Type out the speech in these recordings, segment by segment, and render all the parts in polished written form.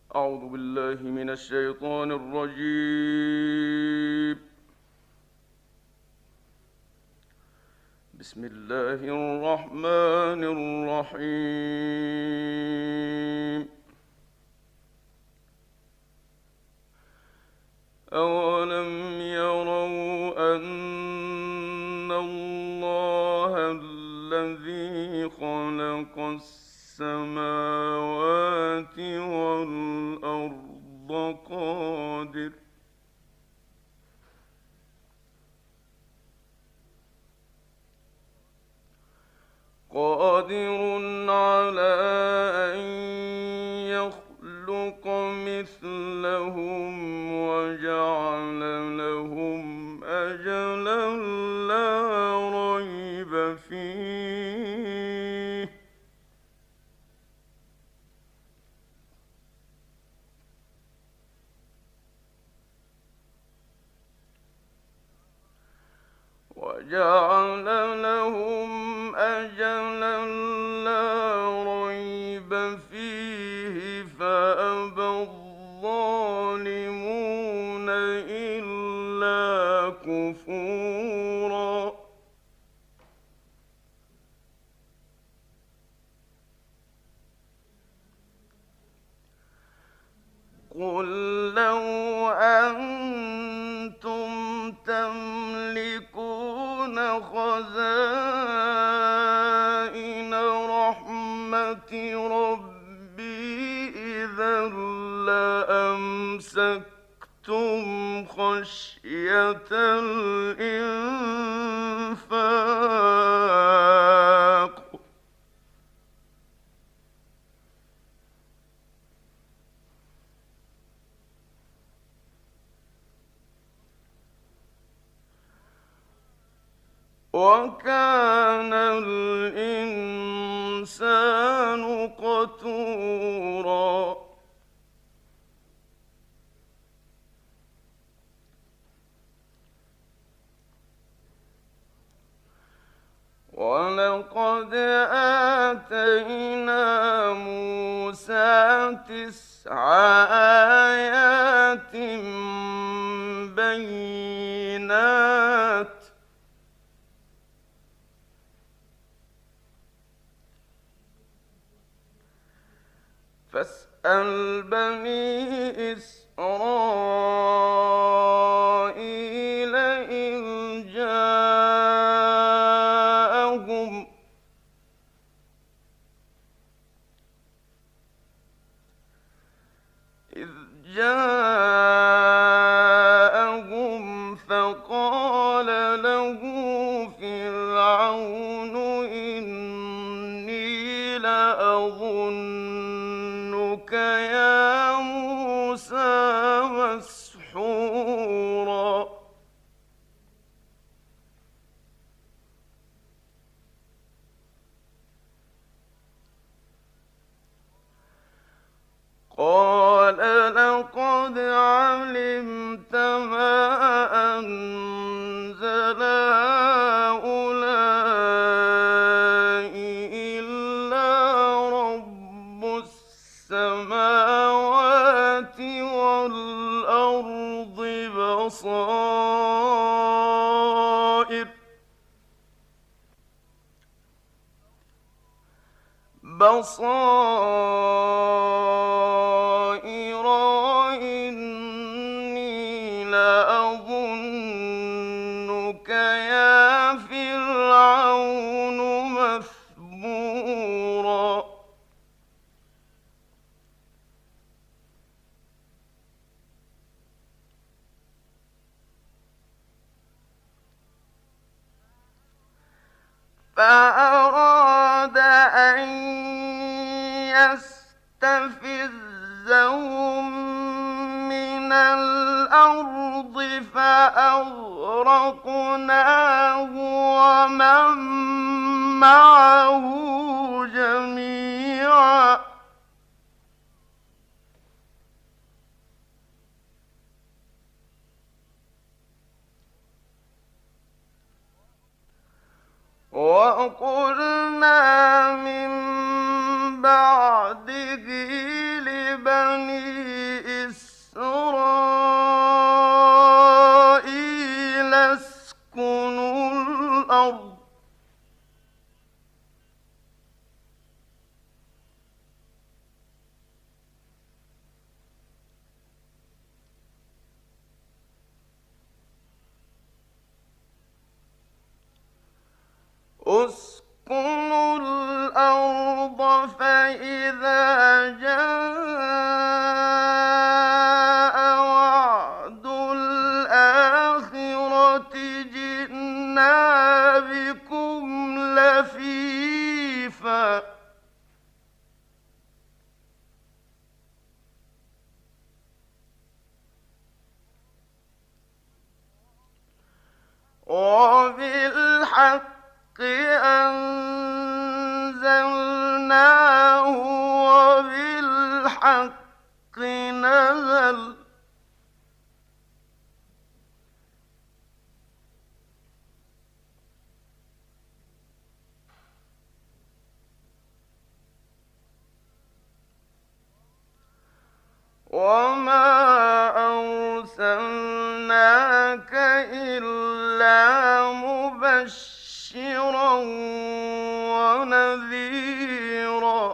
أعوذ بالله من الشيطان الرجيم. بسم الله الرحمن الرحيم. أولم يروا أن الله الذي خلق السماوات والأرض قادر على أن يخلق مثلهم وجعل لهم أجلا لا ريب فيه وجعل لهم أجلا لا ريب فيه فأبى الظالمون إلا كفورا. قل لو أنتم تملكون خزائن رحمة ربي إذا لأمسكتم خشية الإنفاق وكان الإنسان قتورا. ولقد آتينا موسى 9 آيات بينات فاسأل بني إسرائيل إذ جاءهم فقال له فرعون إني لأظنك يا موسى مسحورا. قال لقد علمت ما أنزل هؤلاء إلا رب السماوات والأرض بصائر وإني لأظنك يا فرعون مثبورا. فأراد أن يستفزهم من الأرض فأغرقناه ومن معه جميعا. وقلنا من بعده لبني إسرائيل اسكنوا الأرض اسكنوا الأرض فإذا جاء وعد الآخرة جئنا بكم لفيفا وبالحق أنزلناه وبالحق نزل وما أرسلناك إلا مبشرا ونذيرا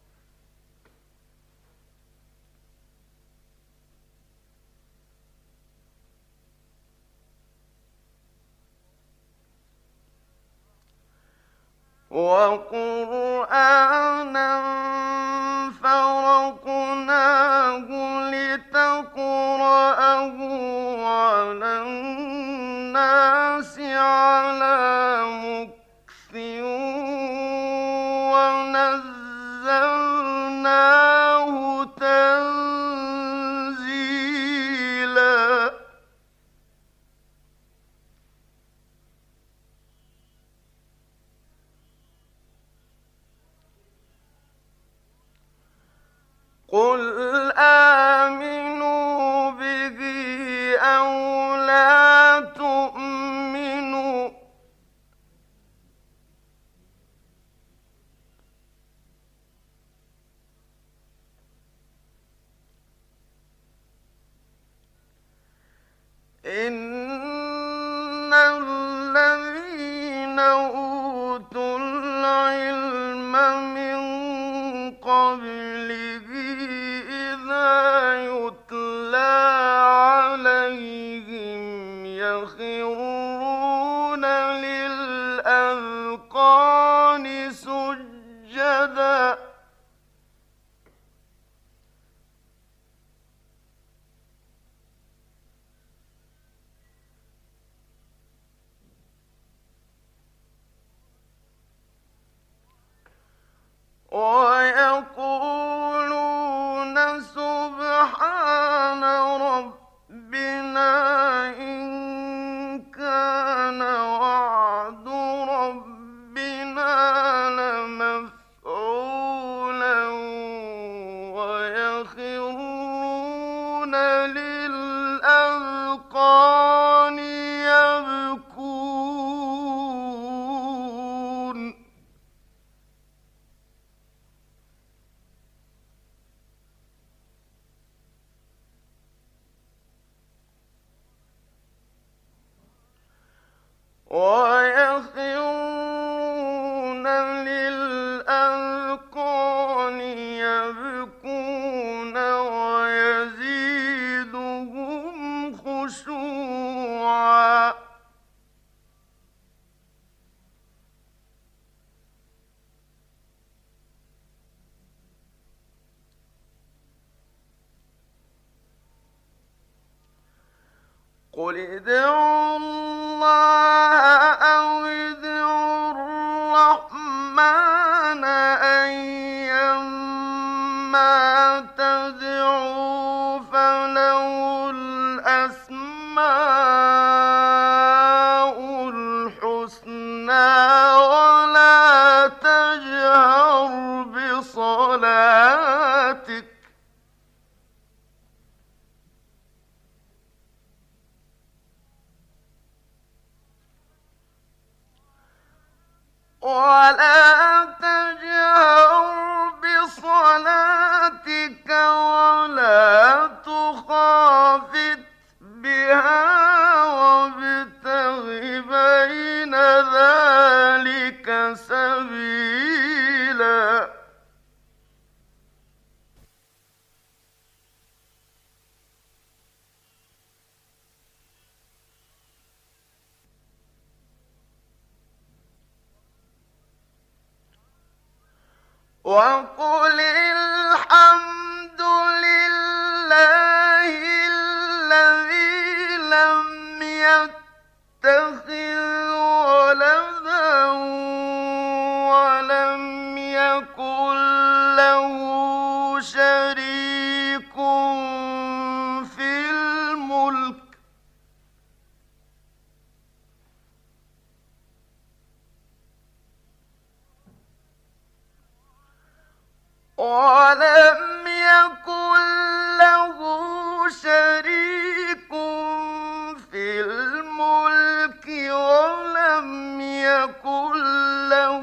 وقرآنا فرقناه لتقرأه على الناس على مكث ونزلناه تنزيلا قل آمنوا به أو لا تؤمنوا إن الذين أوتوا العلم من قبله إذا يتلى عليهم يخرون للأذقان سجدا ويقولون سبحان ربنا إن كان وعد ربنا لمفعولا ويخرون للأذقان يبكون ويخرون للأذقان يبكون ويزيدهم خشوعا قل ادعوا الله أو ادعوا الرحمن أيما تدعوا فله الأسماء الحسنى ولا تجهر بصلاتك ولا تجهر بصلاتك ولا وقل الحمد لله الذي لم يتخذ ولدا ولم يكن له شريك في الملك ولم يكن له شريك في الملك ولم يكن له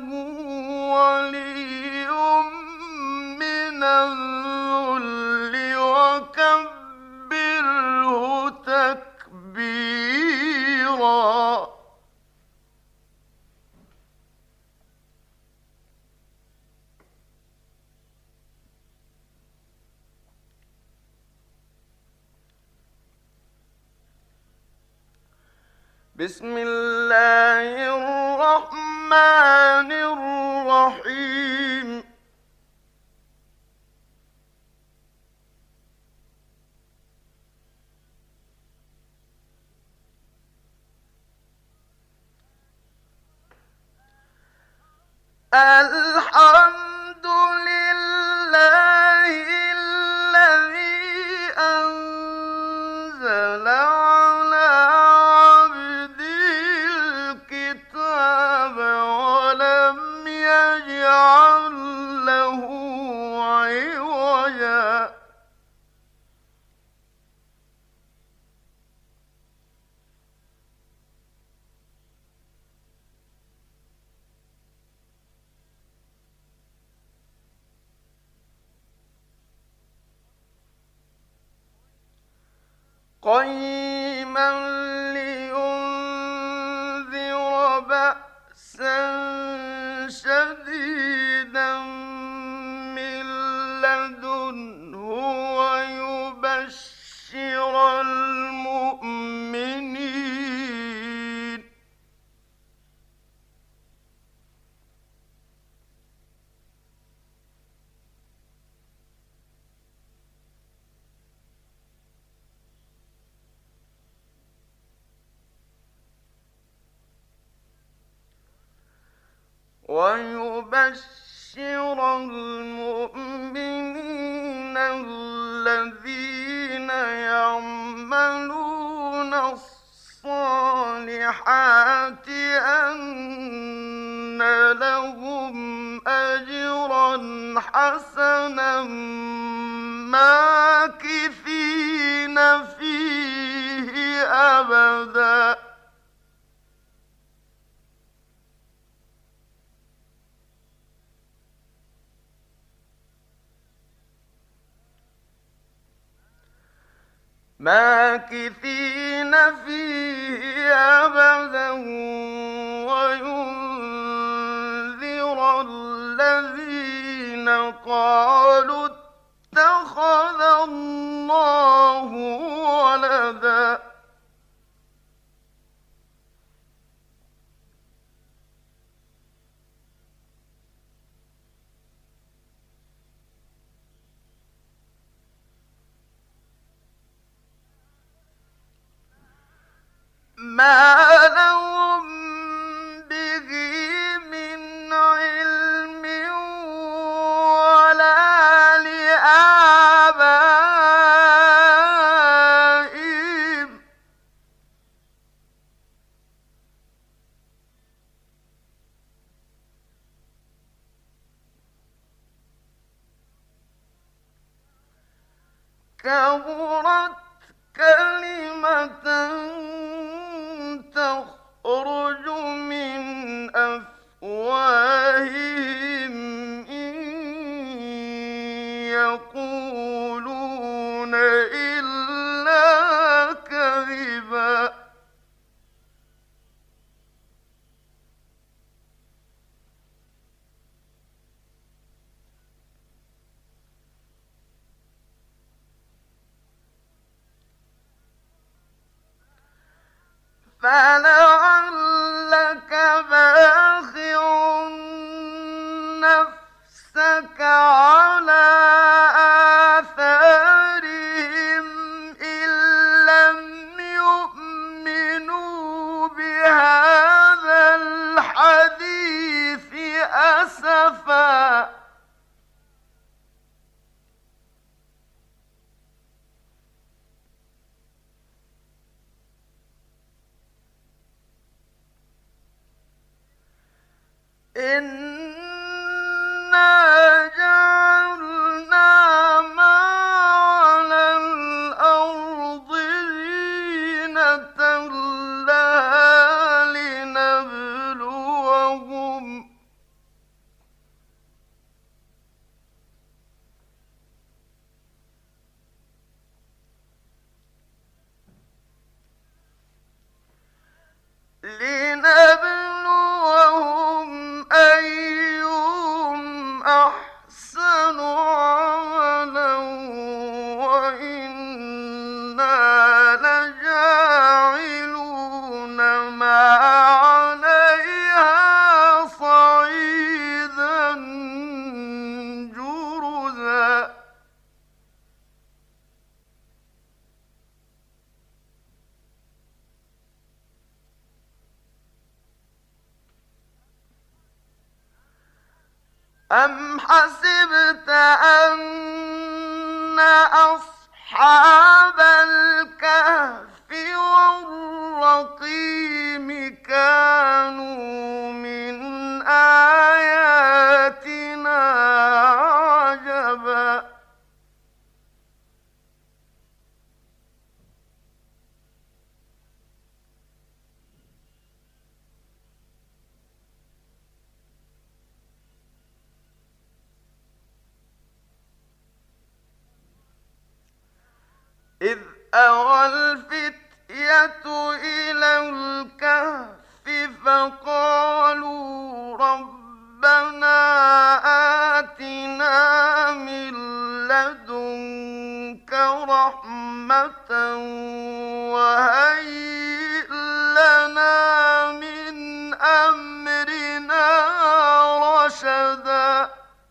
ولي من الذل وكبره تكبيرا بسم الله الرحمن الرحيم الحمد لله الذي أنزل على عبده الكتاب ولم يجعل له عوجا قيما لينذر بأسا شديدا من لدنه ويبشر المؤمنين الذين يعملون الصالحات أن لهم أجرا حسنا ماكثين فيه أبدا وينذر الذين قالوا اتخذ الله ولدا ما لهم به من علم ولا لآبائهم كبرت كلمة تخرج من أفواههم إن يقولون إلا كذبا فلعلك باخع نفسك إنا جعلنا ما على الأرض زينة لها لنبلوهم أيهم أحسن عملا وإنا لجاعلون ما عليها صعيدا جرزا. أم حسبت أن أصحاب الكهف والرقيم كانوا من آياتنا عجبا. إذ أوى الفتية إلى الكهف فقالوا ربنا آتنا من لدنك رحمة وهيئ لنا من أمرنا رشدا.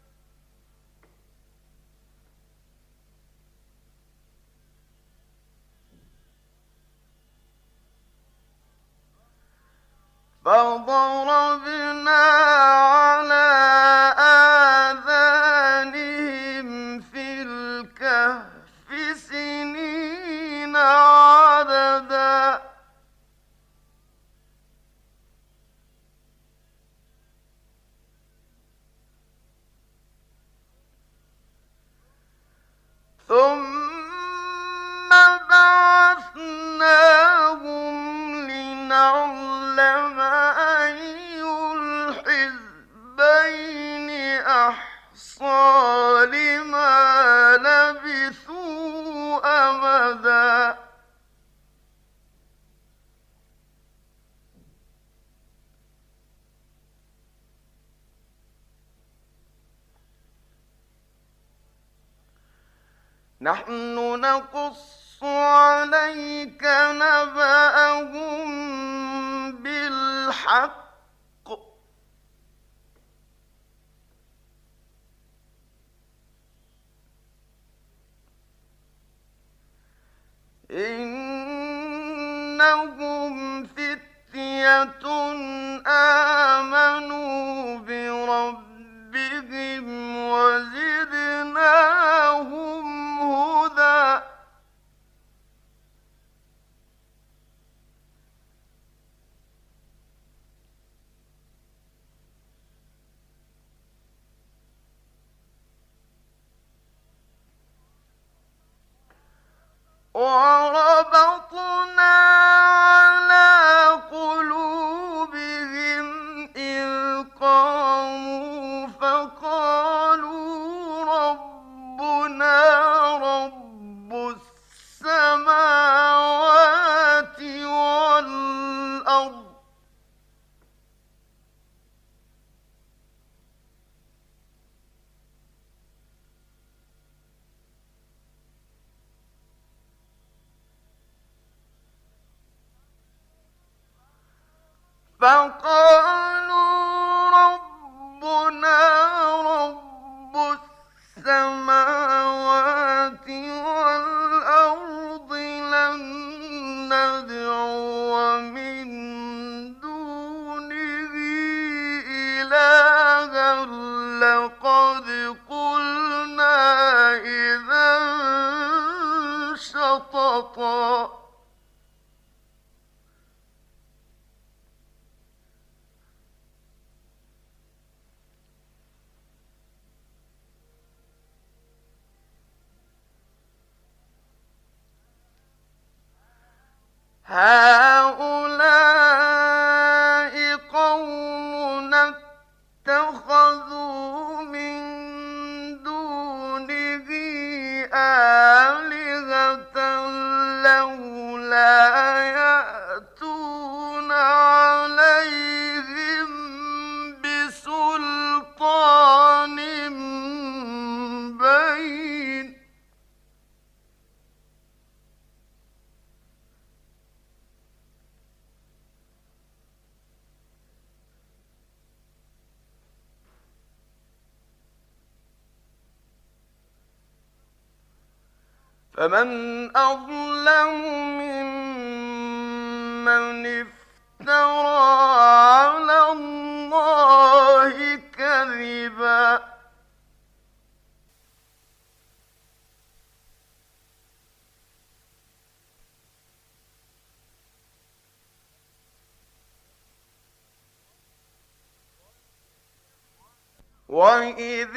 فضربنا على آذانهم في الكهف سنين عددا. ثم بعثناهم لنعلم أي الحزبين أحصى لما لبثوا أمدا. نحن نقص عليك نبأهم بالحق إنهم فتية آمنوا بربهم وزدناهم هدى. وربطنا على قلوبهم إذ قاموا فقالوا ربنا رب السماوات والأرض فقالوا ربنا رب السماوات والأرض لن ندعو من دونه إلها لقد قلنا إذا شططا. هؤلاء قوم اتخذوا من دونه آلهة لولا يأتون عليهم بسلطان بين. فمن أظلم ممن افترى على الله كذبا. وإذ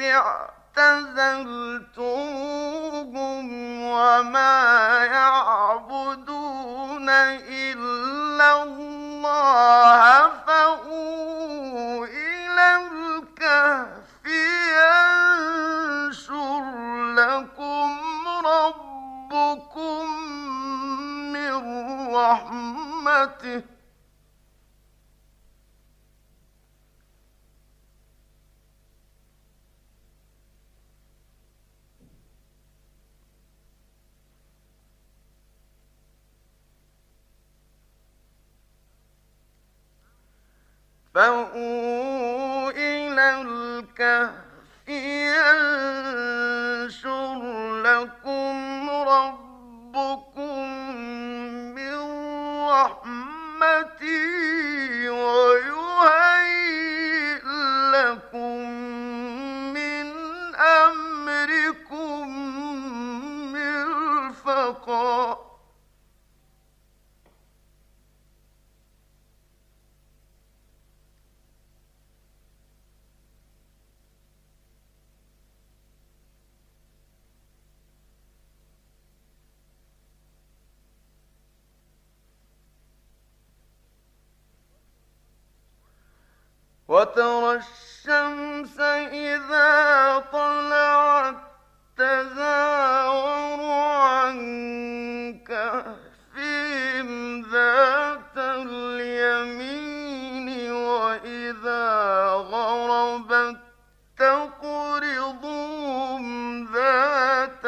اعتزلتموهم وما يعبدون إلا الله فأووا إلى الكهف ينشر لكم ربكم من رحمته فأووا إلى الكهف ينشر لكم ربكم من رحمته ويهيئ لكم من أمركم مرفقا. وترى الشمس إذا طلعت تزاور عن كهفهم ذات اليمين وإذا غربت تقرضهم ذات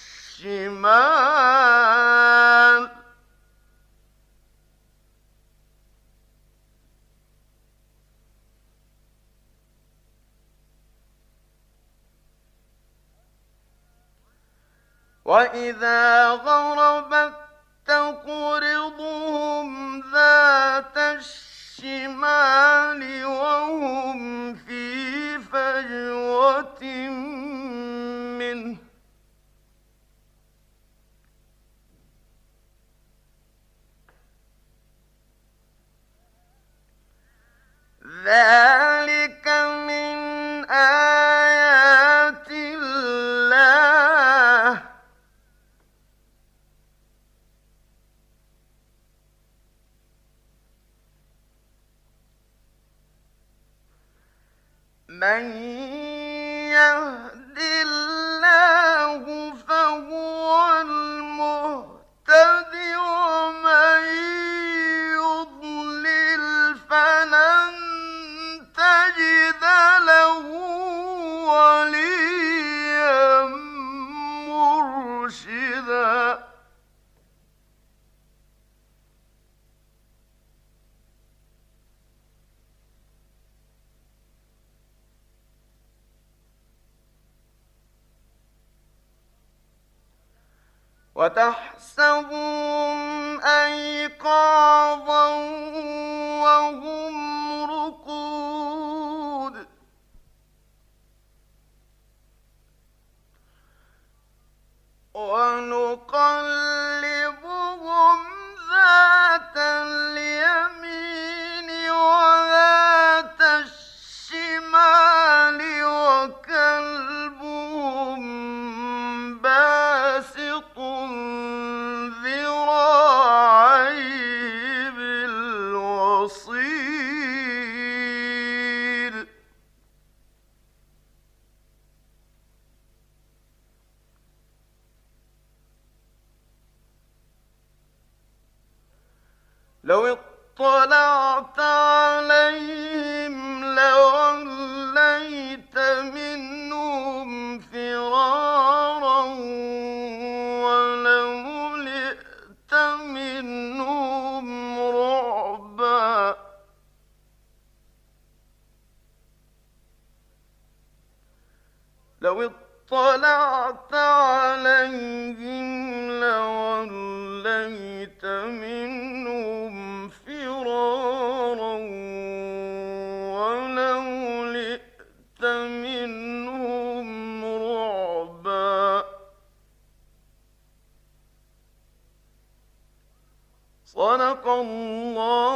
الشمال. وإذا غربت تقرضهم ذات الشمال وهم في فجوة منه. ذلك من آيات الله من يهد الله فهو المهتد ومن يضلل فلن تجد له وليا مرشدا. وتحسبهم أيقاظا وهم رقود ونقلبهم ذات اليمين وذات الشمال وكلبهم باسط ذراعيه لو اطلعت عليهم لوليت منهم فرارا ولملئت منهم رعبا لو اطلعت عليهم لوليت منهم فرارا ولملئت منهم رعبا صدق الله